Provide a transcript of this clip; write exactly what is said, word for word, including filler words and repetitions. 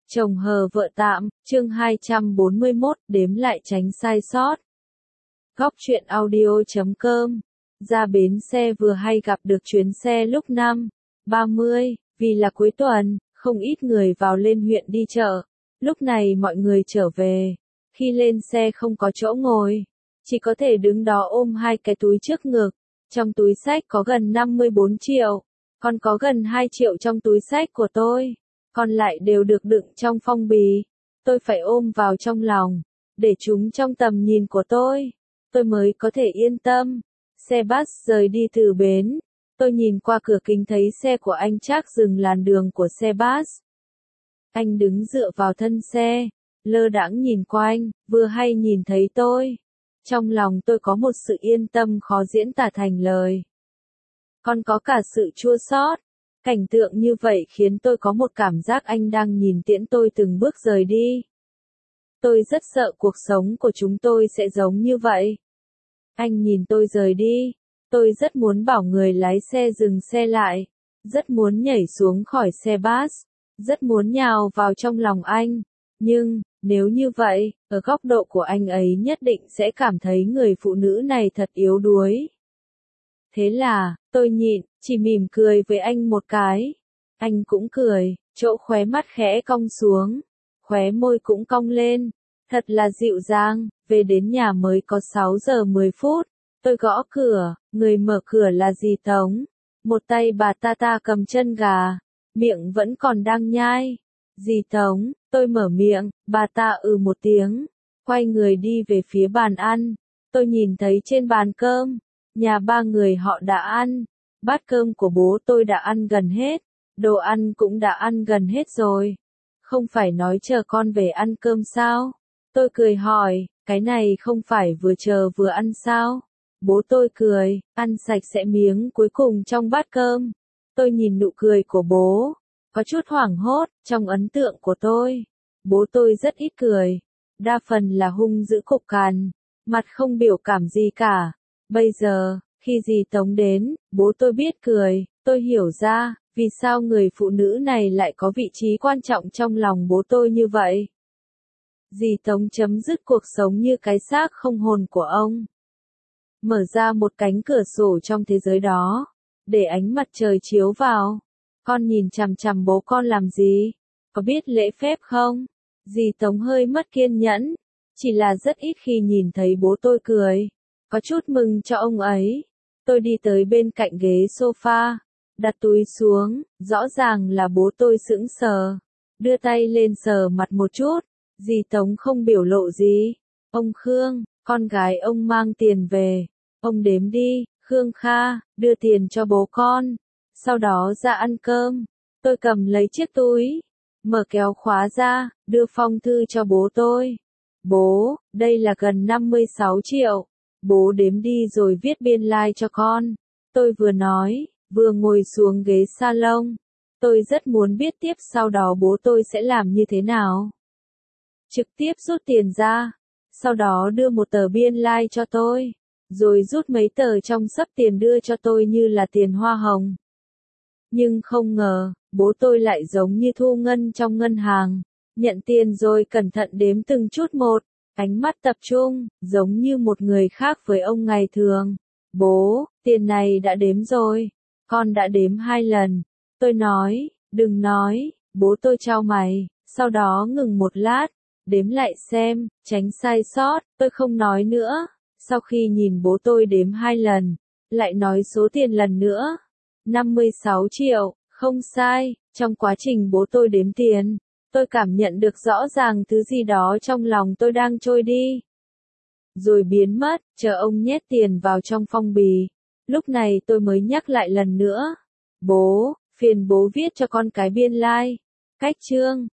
Chồng hờ vợ tạm, chương hai trăm bốn mươi mốt, đếm lại tránh sai sót. Góc truyện audio chấm com. Ra bến xe vừa hay gặp được chuyến xe lúc năm ba mươi, vì là cuối tuần, không ít người vào lên huyện đi chợ. Lúc này mọi người trở về, khi lên xe không có chỗ ngồi, chỉ có thể đứng đó ôm hai cái túi trước ngực. Trong túi xách có gần năm mươi bốn triệu, còn có gần hai triệu trong túi xách của tôi, còn lại đều được đựng trong phong bì. Tôi phải ôm vào trong lòng, để chúng trong tầm nhìn của tôi, tôi mới có thể yên tâm. Xe bus rời đi từ bến, tôi nhìn qua cửa kính thấy xe của anh Trác dừng làn đường của xe bus. Anh đứng dựa vào thân xe, lơ đãng nhìn quanh, vừa hay nhìn thấy tôi. Trong lòng tôi có một sự yên tâm khó diễn tả thành lời. Còn có cả sự chua xót. Cảnh tượng như vậy khiến tôi có một cảm giác anh đang nhìn tiễn tôi từng bước rời đi. Tôi rất sợ cuộc sống của chúng tôi sẽ giống như vậy. Anh nhìn tôi rời đi, tôi rất muốn bảo người lái xe dừng xe lại, rất muốn nhảy xuống khỏi xe bus, rất muốn nhào vào trong lòng anh. Nhưng, nếu như vậy, ở góc độ của anh ấy nhất định sẽ cảm thấy người phụ nữ này thật yếu đuối. Thế là, tôi nhịn, chỉ mỉm cười với anh một cái. Anh cũng cười, chỗ khóe mắt khẽ cong xuống, khóe môi cũng cong lên. Thật là dịu dàng. Về đến nhà mới có sáu giờ mười phút, tôi gõ cửa, người mở cửa là dì Tống. Một tay bà ta ta cầm chân gà, miệng vẫn còn đang nhai. Dì Tống, tôi mở miệng, bà ta ừ một tiếng, quay người đi về phía bàn ăn. Tôi nhìn thấy trên bàn cơm, nhà ba người họ đã ăn, bát cơm của bố tôi đã ăn gần hết, đồ ăn cũng đã ăn gần hết rồi. Không phải nói chờ con về ăn cơm sao? Tôi cười hỏi, cái này không phải vừa chờ vừa ăn sao? Bố tôi cười, ăn sạch sẽ miếng cuối cùng trong bát cơm. Tôi nhìn nụ cười của bố, có chút hoảng hốt. Trong ấn tượng của tôi, bố tôi rất ít cười, đa phần là hung dữ cục cằn, mặt không biểu cảm gì cả. Bây giờ, khi dì Tống đến, bố tôi biết cười. Tôi hiểu ra, vì sao người phụ nữ này lại có vị trí quan trọng trong lòng bố tôi như vậy. Dì Tống chấm dứt cuộc sống như cái xác không hồn của ông, mở ra một cánh cửa sổ trong thế giới đó, để ánh mặt trời chiếu vào. Con nhìn chằm chằm bố con làm gì? Có biết lễ phép không? Dì Tống hơi mất kiên nhẫn, chỉ là rất ít khi nhìn thấy bố tôi cười. Có chút mừng cho ông ấy. Tôi đi tới bên cạnh ghế sofa, đặt túi xuống, rõ ràng là bố tôi sững sờ, đưa tay lên sờ mặt một chút. Dì Tống không biểu lộ gì. Ông Khương, con gái ông mang tiền về. Ông đếm đi. Khương Kha, đưa tiền cho bố con. Sau đó ra ăn cơm. Tôi cầm lấy chiếc túi, mở kéo khóa ra, đưa phong thư cho bố tôi. Bố, đây là gần năm mươi sáu triệu. Bố đếm đi rồi viết biên lai cho con. Tôi vừa nói, vừa ngồi xuống ghế salon. Tôi rất muốn biết tiếp sau đó bố tôi sẽ làm như thế nào. Trực tiếp rút tiền ra, sau đó đưa một tờ biên lai cho tôi, rồi rút mấy tờ trong xấp tiền đưa cho tôi như là tiền hoa hồng. Nhưng không ngờ, bố tôi lại giống như thu ngân trong ngân hàng, nhận tiền rồi cẩn thận đếm từng chút một, ánh mắt tập trung, giống như một người khác với ông ngày thường. Bố, tiền này đã đếm rồi, con đã đếm hai lần. Tôi nói, đừng nói. Bố tôi chau mày, sau đó ngừng một lát. Đếm lại xem, tránh sai sót. Tôi không nói nữa. Sau khi nhìn bố tôi đếm hai lần, lại nói số tiền lần nữa. năm mươi sáu triệu, không sai. Trong quá trình bố tôi đếm tiền, tôi cảm nhận được rõ ràng thứ gì đó trong lòng tôi đang trôi đi, rồi biến mất, chờ ông nhét tiền vào trong phong bì. Lúc này tôi mới nhắc lại lần nữa. Bố, phiền bố viết cho con cái biên lai. Cách chương.